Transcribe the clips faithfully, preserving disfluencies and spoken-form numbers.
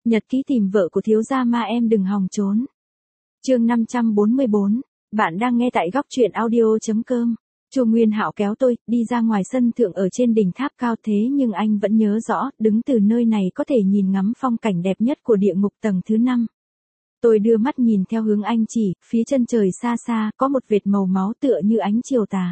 Nhật ký tìm vợ của thiếu gia ma em đừng hòng trốn. Chương năm trăm bốn mươi bốn, bạn đang nghe tại góc truyện audio chấm com. Chu Nguyên Hạo kéo tôi đi ra ngoài sân thượng ở trên đỉnh tháp cao, thế nhưng anh vẫn nhớ rõ, đứng từ nơi này có thể nhìn ngắm phong cảnh đẹp nhất của địa ngục tầng thứ năm. Tôi đưa mắt nhìn theo hướng anh chỉ, phía chân trời xa xa có một vệt màu máu tựa như ánh chiều tà.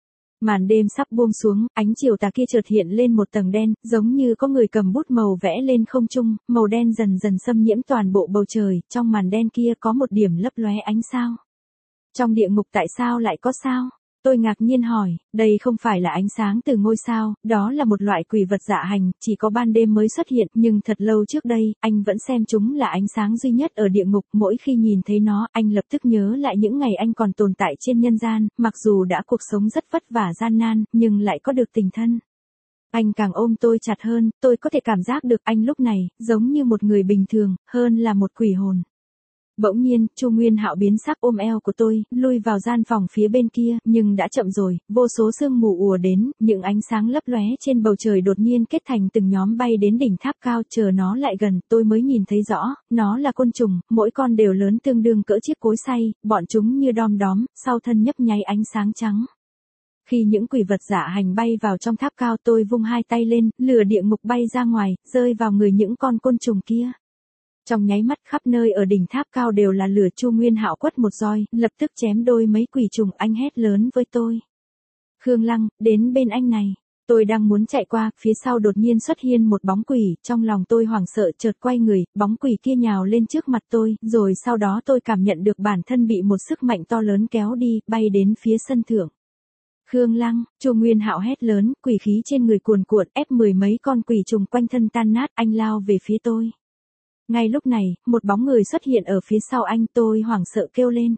Màn đêm sắp buông xuống, ánh chiều tà kia chợt hiện lên một tầng đen, giống như có người cầm bút màu vẽ lên không trung, màu đen dần dần xâm nhiễm toàn bộ bầu trời, trong màn đen kia có một điểm lấp lóe ánh sao. Trong địa ngục tại sao lại có sao? Tôi ngạc nhiên hỏi, đây không phải là ánh sáng từ ngôi sao, đó là một loại quỷ vật dạ hành, chỉ có ban đêm mới xuất hiện, nhưng thật lâu trước đây, anh vẫn xem chúng là ánh sáng duy nhất ở địa ngục, mỗi khi nhìn thấy nó, anh lập tức nhớ lại những ngày anh còn tồn tại trên nhân gian, mặc dù đã cuộc sống rất vất vả gian nan, nhưng lại có được tình thân. Anh càng ôm tôi chặt hơn, tôi có thể cảm giác được anh lúc này, giống như một người bình thường, hơn là một quỷ hồn. Bỗng nhiên, Chu Nguyên Hạo biến sắc ôm eo của tôi, lui vào gian phòng phía bên kia, nhưng đã chậm rồi, vô số sương mù ùa đến, những ánh sáng lấp lóe trên bầu trời đột nhiên kết thành từng nhóm bay đến đỉnh tháp cao, chờ nó lại gần, tôi mới nhìn thấy rõ, nó là côn trùng, mỗi con đều lớn tương đương cỡ chiếc cối xay, bọn chúng như đom đóm, sau thân nhấp nháy ánh sáng trắng. Khi những quỷ vật dạ hành bay vào trong tháp cao, tôi vung hai tay lên, lửa địa ngục bay ra ngoài, rơi vào người những con côn trùng kia. Trong nháy mắt khắp nơi ở đỉnh tháp cao đều là lửa. Chu Nguyên Hạo quất một roi, lập tức chém đôi mấy quỷ trùng. Anh hét lớn với tôi. Khương Lăng, đến bên anh này. Tôi đang muốn chạy qua, phía sau đột nhiên xuất hiện một bóng quỷ, trong lòng tôi hoảng sợ chợt quay người, bóng quỷ kia nhào lên trước mặt tôi, rồi sau đó tôi cảm nhận được bản thân bị một sức mạnh to lớn kéo đi, bay đến phía sân thượng. Khương Lăng, Chu Nguyên Hạo hét lớn, quỷ khí trên người cuồn cuộn, ép mười mấy con quỷ trùng quanh thân tan nát, anh lao về phía tôi. Ngay lúc này, một bóng người xuất hiện ở phía sau anh, tôi hoảng sợ kêu lên.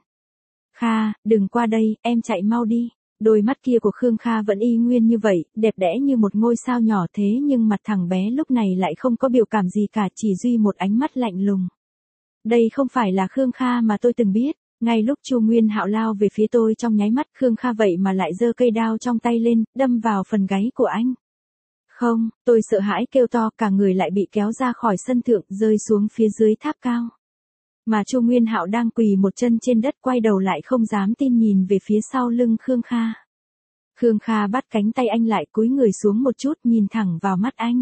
Kha, đừng qua đây, em chạy mau đi. Đôi mắt kia của Khương Kha vẫn y nguyên như vậy, đẹp đẽ như một ngôi sao nhỏ, thế nhưng mặt thằng bé lúc này lại không có biểu cảm gì cả, chỉ duy một ánh mắt lạnh lùng. Đây không phải là Khương Kha mà tôi từng biết. Ngay lúc Chu Nguyên Hạo lao về phía tôi trong nháy mắt, Khương Kha vậy mà lại giơ cây đao trong tay lên, đâm vào phần gáy của anh. Không, tôi sợ hãi kêu to, cả người lại bị kéo ra khỏi sân thượng, rơi xuống phía dưới tháp cao. Mà Chu Nguyên Hạo đang quỳ một chân trên đất, quay đầu lại không dám tin nhìn về phía sau lưng Khương Kha. Khương Kha bắt cánh tay anh lại, cúi người xuống một chút, nhìn thẳng vào mắt anh.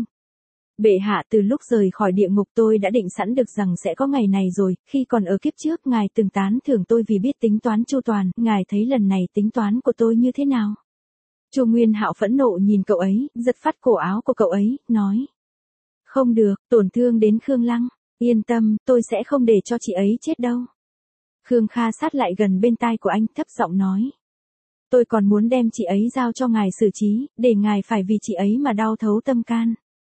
Bệ hạ, từ lúc rời khỏi địa ngục tôi đã định sẵn được rằng sẽ có ngày này rồi, khi còn ở kiếp trước ngài từng tán thưởng tôi vì biết tính toán chu toàn, ngài thấy lần này tính toán của tôi như thế nào? Chu Nguyên Hạo phẫn nộ nhìn cậu ấy, giật phát cổ áo của cậu ấy, nói. Không được, tổn thương đến Khương Lăng, yên tâm, tôi sẽ không để cho chị ấy chết đâu. Khương Kha sát lại gần bên tai của anh, thấp giọng nói. Tôi còn muốn đem chị ấy giao cho ngài xử trí, để ngài phải vì chị ấy mà đau thấu tâm can.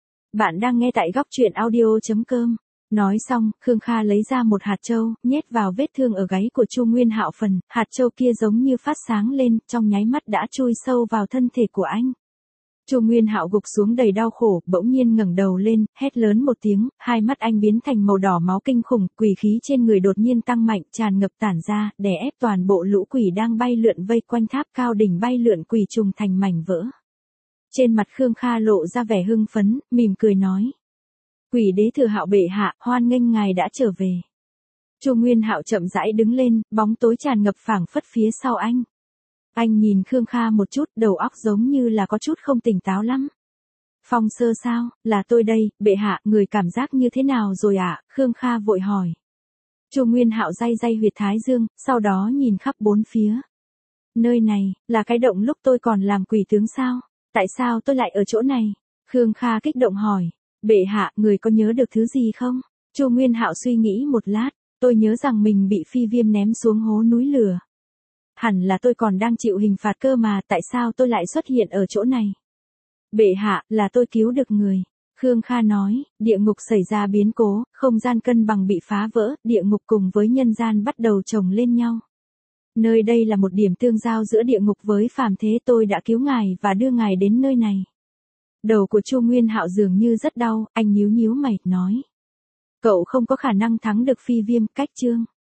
Bạn đang nghe tại góc truyện audio chấm com. Nói xong, Khương Kha lấy ra một hạt châu, nhét vào vết thương ở gáy của Chu Nguyên Hạo phần, hạt châu kia giống như phát sáng lên, trong nháy mắt đã chui sâu vào thân thể của anh. Chu Nguyên Hạo gục xuống đầy đau khổ, bỗng nhiên ngẩng đầu lên, hét lớn một tiếng, hai mắt anh biến thành màu đỏ máu kinh khủng, quỷ khí trên người đột nhiên tăng mạnh, tràn ngập tản ra, đè ép toàn bộ lũ quỷ đang bay lượn vây quanh tháp cao đỉnh bay lượn quỷ trùng thành mảnh vỡ. Trên mặt Khương Kha lộ ra vẻ hưng phấn, mỉm cười nói. Quỷ đế Thừa Hạo bệ hạ, hoan nghênh ngài đã trở về. Chu Nguyên Hạo chậm rãi đứng lên, bóng tối tràn ngập phảng phất phía sau anh. Anh nhìn Khương Kha một chút, đầu óc giống như là có chút không tỉnh táo lắm. Phong sơ sao, là tôi đây, bệ hạ, người cảm giác như thế nào rồi ạ? À? Khương Kha vội hỏi. Chu Nguyên Hạo day day huyệt thái dương, sau đó nhìn khắp bốn phía. Nơi này, là cái động lúc tôi còn làm quỷ tướng sao? Tại sao tôi lại ở chỗ này? Khương Kha kích động hỏi. Bệ hạ, người có nhớ được thứ gì không? Chu Nguyên Hạo suy nghĩ một lát, tôi nhớ rằng mình bị Phi Viêm ném xuống hố núi lửa. Hẳn là tôi còn đang chịu hình phạt cơ mà, tại sao tôi lại xuất hiện ở chỗ này? Bệ hạ, là tôi cứu được người. Khương Kha nói, địa ngục xảy ra biến cố, không gian cân bằng bị phá vỡ, địa ngục cùng với nhân gian bắt đầu chồng lên nhau. Nơi đây là một điểm tương giao giữa địa ngục với phàm thế, tôi đã cứu ngài và đưa ngài đến nơi này. Đầu của Chu Nguyên Hạo dường như rất đau, anh nhíu nhíu mày, nói. Cậu không có khả năng thắng được Phi Viêm, cách chương.